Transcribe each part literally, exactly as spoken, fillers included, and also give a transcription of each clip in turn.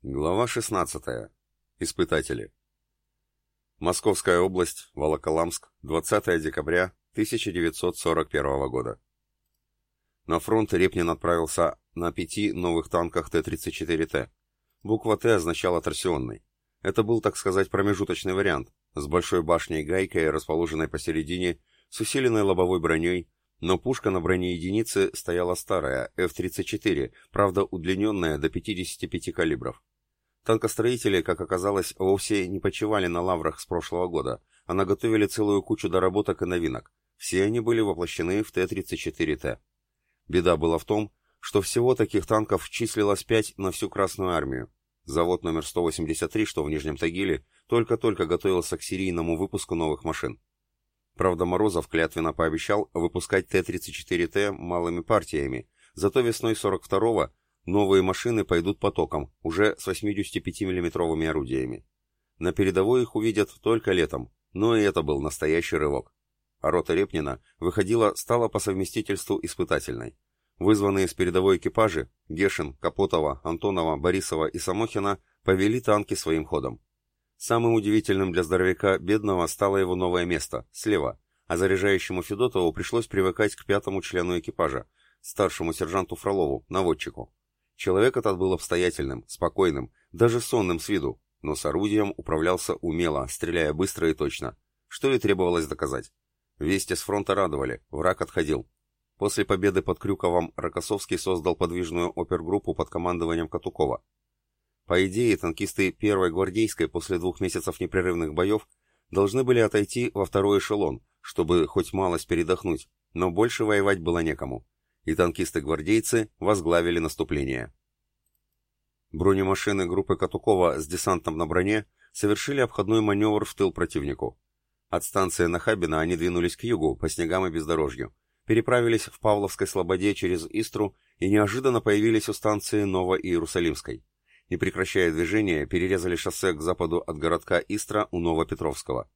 Глава шестнадцатая. Испытатели. Московская область, Волоколамск, двадцатое декабря тысяча девятьсот сорок первого года. На фронт Репнин отправился на пяти новых танках Т тридцать четыре Т. Буква Т означала торсионный. Это был, так сказать, промежуточный вариант, с большой башней-гайкой, расположенной посередине, с усиленной лобовой броней, но пушка на броне единицы стояла старая, Ф тридцать четыре, правда удлиненная до пятидесяти пяти калибров. Танкостроители, как оказалось, вовсе не почивали на лаврах с прошлого года, а наготовили целую кучу доработок и новинок. Все они были воплощены в Т тридцать четыре Т. Беда была в том, что всего таких танков числилось пять на всю Красную армию. Завод номер сто восемьдесят три, что в Нижнем Тагиле, только-только готовился к серийному выпуску новых машин. Правда, Морозов клятвенно пообещал выпускать Т тридцать четыре Т малыми партиями, зато весной сорок второго новые машины пойдут потоком, уже с восьмидесятипятимиллиметровыми орудиями. На передовой их увидят только летом, но и это был настоящий рывок. А рота Репнина выходила, стала по совместительству испытательной. Вызванные с передовой экипажи Гешин, Капотова, Антонова, Борисова и Самохина повели танки своим ходом. Самым удивительным для здоровяка бедного стало его новое место, слева, а заряжающему Федотову пришлось привыкать к пятому члену экипажа, старшему сержанту Фролову, наводчику. Человек этот был обстоятельным, спокойным, даже сонным с виду, но с орудием управлялся умело, стреляя быстро и точно, что и требовалось доказать. Вести с фронта радовали, враг отходил. После победы под Крюковом Рокоссовский создал подвижную опергруппу под командованием Катукова. По идее, танкисты первой гвардейской после двух месяцев непрерывных боев должны были отойти во второй эшелон, чтобы хоть малость передохнуть, но больше воевать было некому. И танкисты-гвардейцы возглавили наступление. Бронемашины группы Катукова с десантом на броне совершили обходной маневр в тыл противнику. От станции Нахабино они двинулись к югу, по снегам и бездорожью, переправились в Павловской Слободе через Истру и неожиданно появились у станции Ново-Иерусалимской. Не прекращая движения, перерезали шоссе к западу от городка Истра у Новопетровского.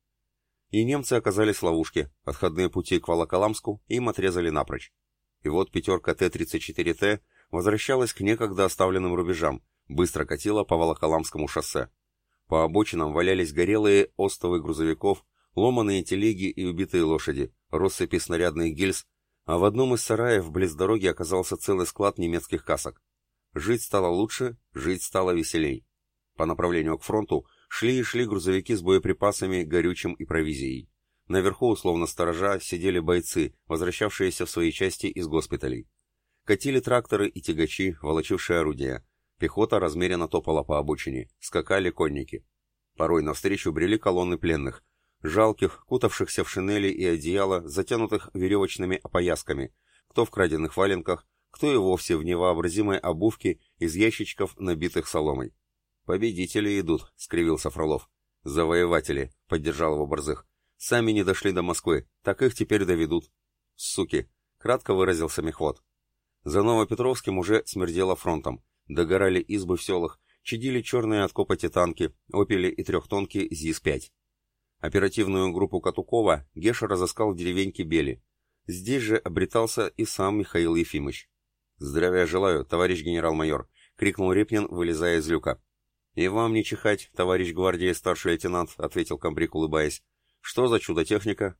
И немцы оказались в ловушке, отходные пути к Волоколамску им отрезали напрочь. И вот пятерка Т тридцать четыре Т возвращалась к некогда оставленным рубежам, быстро катила по Волоколамскому шоссе. По обочинам валялись горелые остовы грузовиков, ломаные телеги и убитые лошади, россыпи снарядных гильз, а в одном из сараев близ дороги оказался целый склад немецких касок. Жить стало лучше, жить стало веселей. По направлению к фронту шли и шли грузовики с боеприпасами, горючим и провизией. Наверху, условно сторожа, сидели бойцы, возвращавшиеся в свои части из госпиталей. Катили тракторы и тягачи, волочившие орудия. Пехота размеренно топала по обочине, скакали конники. Порой навстречу брели колонны пленных, жалких, кутавшихся в шинели и одеяла, затянутых веревочными опоясками, кто в краденных валенках, кто и вовсе в невообразимой обувке из ящичков, набитых соломой. «Победители идут», — скривился Фролов. «Завоеватели», — поддержал его Борзых. «Сами не дошли до Москвы, так их теперь доведут». «Суки», — кратко выразился мехвод. За Новопетровским уже смердело фронтом. Догорали избы в селах, чадили черные от копоти танки, опели и трехтонки ЗИС пять. Оперативную группу Катукова Геша разыскал в деревеньке Бели. Здесь же обретался и сам Михаил Ефимыч. «Здравия желаю, товарищ генерал-майор», — крикнул Репнин, вылезая из люка. «И вам не чихать, товарищ гвардии старший лейтенант», — ответил комбриг, улыбаясь. «Что за чудо-техника?»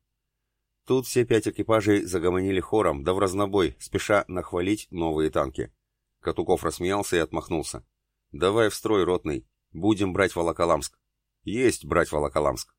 Тут все пять экипажей загомонили хором, да в разнобой, спеша нахвалить новые танки. Катуков рассмеялся и отмахнулся. «Давай в строй, ротный. Будем брать Волоколамск». «Есть брать Волоколамск».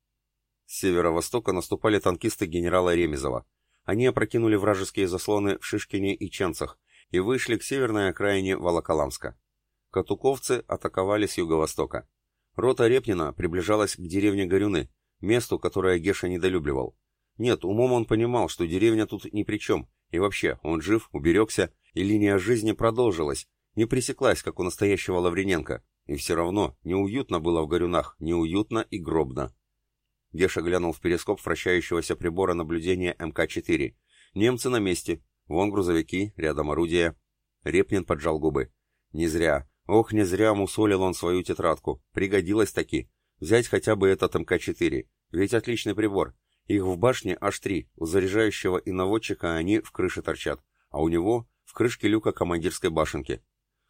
С северо-востока наступали танкисты генерала Ремезова. Они опрокинули вражеские заслоны в Шишкине и Ченцах и вышли к северной окраине Волоколамска. Катуковцы атаковали с юго-востока. Рота Репнина приближалась к деревне Горюны, месту, которое Геша недолюбливал. Нет, умом он понимал, что деревня тут ни при чем, и вообще, он жив, уберегся, и линия жизни продолжилась, не пресеклась, как у настоящего Лавриненко, и все равно неуютно было в Горюнах, неуютно и гробно. Геша глянул в перископ вращающегося прибора наблюдения эм ка четыре. Немцы на месте, вон грузовики, рядом орудия. Репнин поджал губы. Не зря, ох, не зря мусолил он свою тетрадку, пригодилось таки. Взять хотя бы этот эм ка четыре, ведь отличный прибор. Их в башне аж три, у заряжающего и наводчика они в крыше торчат, а у него в крышке люка командирской башенки.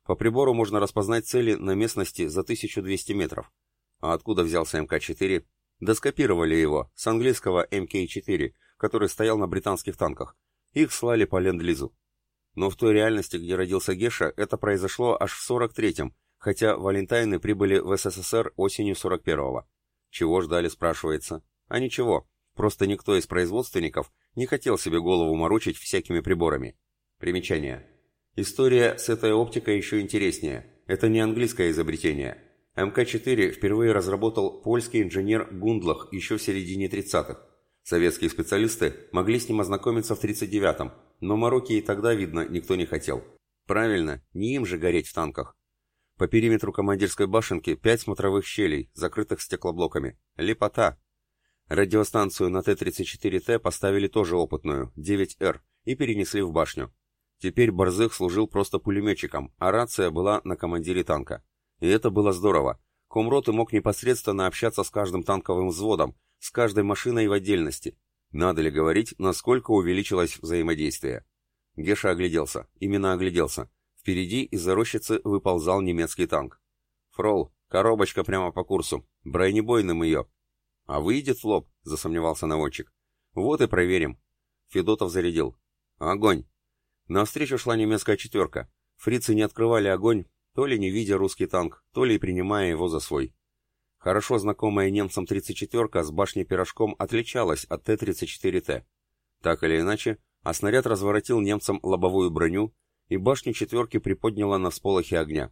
По прибору можно распознать цели на местности за тысячу двести метров. А откуда взялся эм ка четыре? Да скопировали его с английского эм кей четыре, который стоял на британских танках. Их слали по ленд-лизу. Но в той реальности, где родился Геша, это произошло аж в сорок третьем, хотя валентайны прибыли в эс эс эс эр осенью сорок первого. Чего ждали, спрашивается? А ничего, просто никто из производственников не хотел себе голову морочить всякими приборами. Примечание. История с этой оптикой еще интереснее. Это не английское изобретение. эм ка четыре впервые разработал польский инженер Гундлах еще в середине тридцатых. Советские специалисты могли с ним ознакомиться в тридцать девятом, но мороки и тогда, видно, никто не хотел. Правильно, не им же гореть в танках. По периметру командирской башенки пять смотровых щелей, закрытых стеклоблоками. Лепота. Радиостанцию на Т тридцать четыре Т поставили тоже опытную, девять эр, и перенесли в башню. Теперь Борзых служил просто пулеметчиком, а рация была на командире танка. И это было здорово. Комроты мог непосредственно общаться с каждым танковым взводом, с каждой машиной в отдельности. Надо ли говорить, насколько увеличилось взаимодействие? Геша огляделся. Именно огляделся. Впереди из-за рощицы выползал немецкий танк. «Фрол, коробочка прямо по курсу. Бронебойным ее». «А выйдет в лоб?» — засомневался наводчик. «Вот и проверим». Федотов зарядил. «Огонь!» Навстречу шла немецкая четверка. Фрицы не открывали огонь, то ли не видя русский танк, то ли и принимая его за свой. Хорошо знакомая немцам тридцать четвёрка с башней Пирожком отличалась от Т тридцать четыре Т. Так или иначе, а снаряд разворотил немцам лобовую броню, и башню четверки приподняло на всполохе огня.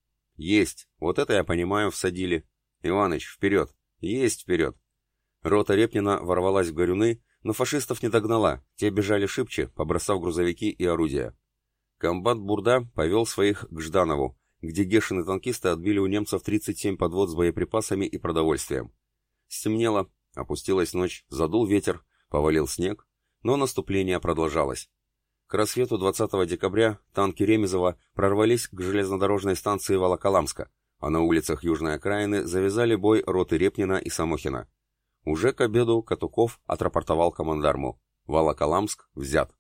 «Есть! Вот это я понимаю, всадили! Иваныч, вперед! Есть вперед!» Рота Репнина ворвалась в горюны, но фашистов не догнала, те бежали шибче, побросав грузовики и орудия. Комбат Бурда повел своих к Жданову, где Гешины танкисты отбили у немцев тридцать семь подвод с боеприпасами и продовольствием. Стемнело, опустилась ночь, задул ветер, повалил снег, но наступление продолжалось. К рассвету двадцатого декабря танки Ремезова прорвались к железнодорожной станции Волоколамска, а на улицах южной окраины завязали бой роты Репнина и Самохина. Уже к обеду Катуков отрапортовал командарму. Волоколамск взят.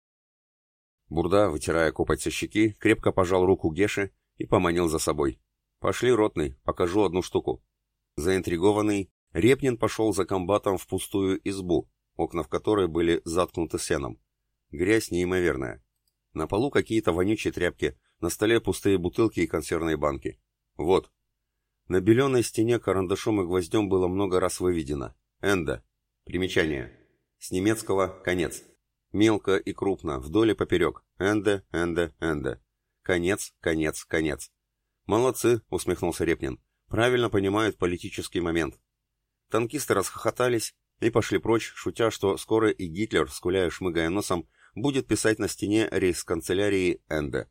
Бурда, вытирая копоть со щеки, крепко пожал руку Геше и поманил за собой. «Пошли, ротный, покажу одну штуку». Заинтригованный, Репнин пошел за комбатом в пустую избу, окна в которой были заткнуты сеном. Грязь неимоверная. На полу какие-то вонючие тряпки, на столе пустые бутылки и консервные банки. Вот. На беленой стене карандашом и гвоздем было много раз выведено. «Энда». Примечание. С немецкого «конец». Мелко и крупно, вдоль и поперек. «Энде, энде, энде». Конец, конец, конец. «Молодцы», — усмехнулся Репнин. «Правильно понимают политический момент». Танкисты расхохотались и пошли прочь, шутя, что скоро и Гитлер, скуляя шмыгая носом, будет писать на стене рейхсканцелярии «Энде».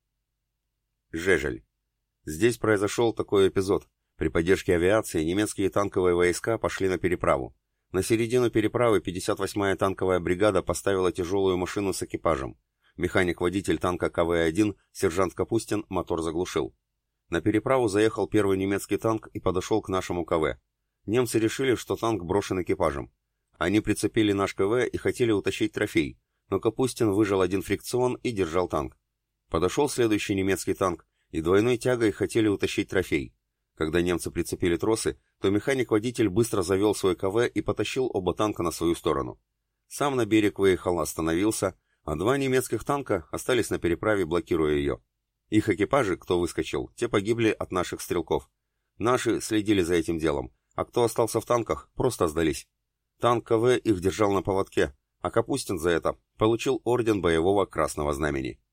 Жежель. Здесь произошел такой эпизод. При поддержке авиации немецкие танковые войска пошли на переправу. На середину переправы пятьдесят восьмая танковая бригада поставила тяжелую машину с экипажем. Механик-водитель танка Ка Вэ один, сержант Капустин, мотор заглушил. На переправу заехал первый немецкий танк и подошел к нашему Ка Вэ. Немцы решили, что танк брошен экипажем. Они прицепили наш Ка Вэ и хотели утащить трофей, но Капустин выжал один фрикцион и держал танк. Подошел следующий немецкий танк, и двойной тягой хотели утащить трофей. Когда немцы прицепили тросы, то механик-водитель быстро завел свой Ка Вэ и потащил оба танка на свою сторону. Сам на берег выехал, остановился, а два немецких танка остались на переправе, блокируя ее. Их экипажи, кто выскочил, те погибли от наших стрелков. Наши следили за этим делом, а кто остался в танках, просто сдались. Танк Ка Вэ их держал на поводке, а Капустин за это получил орден боевого Красного Знамени.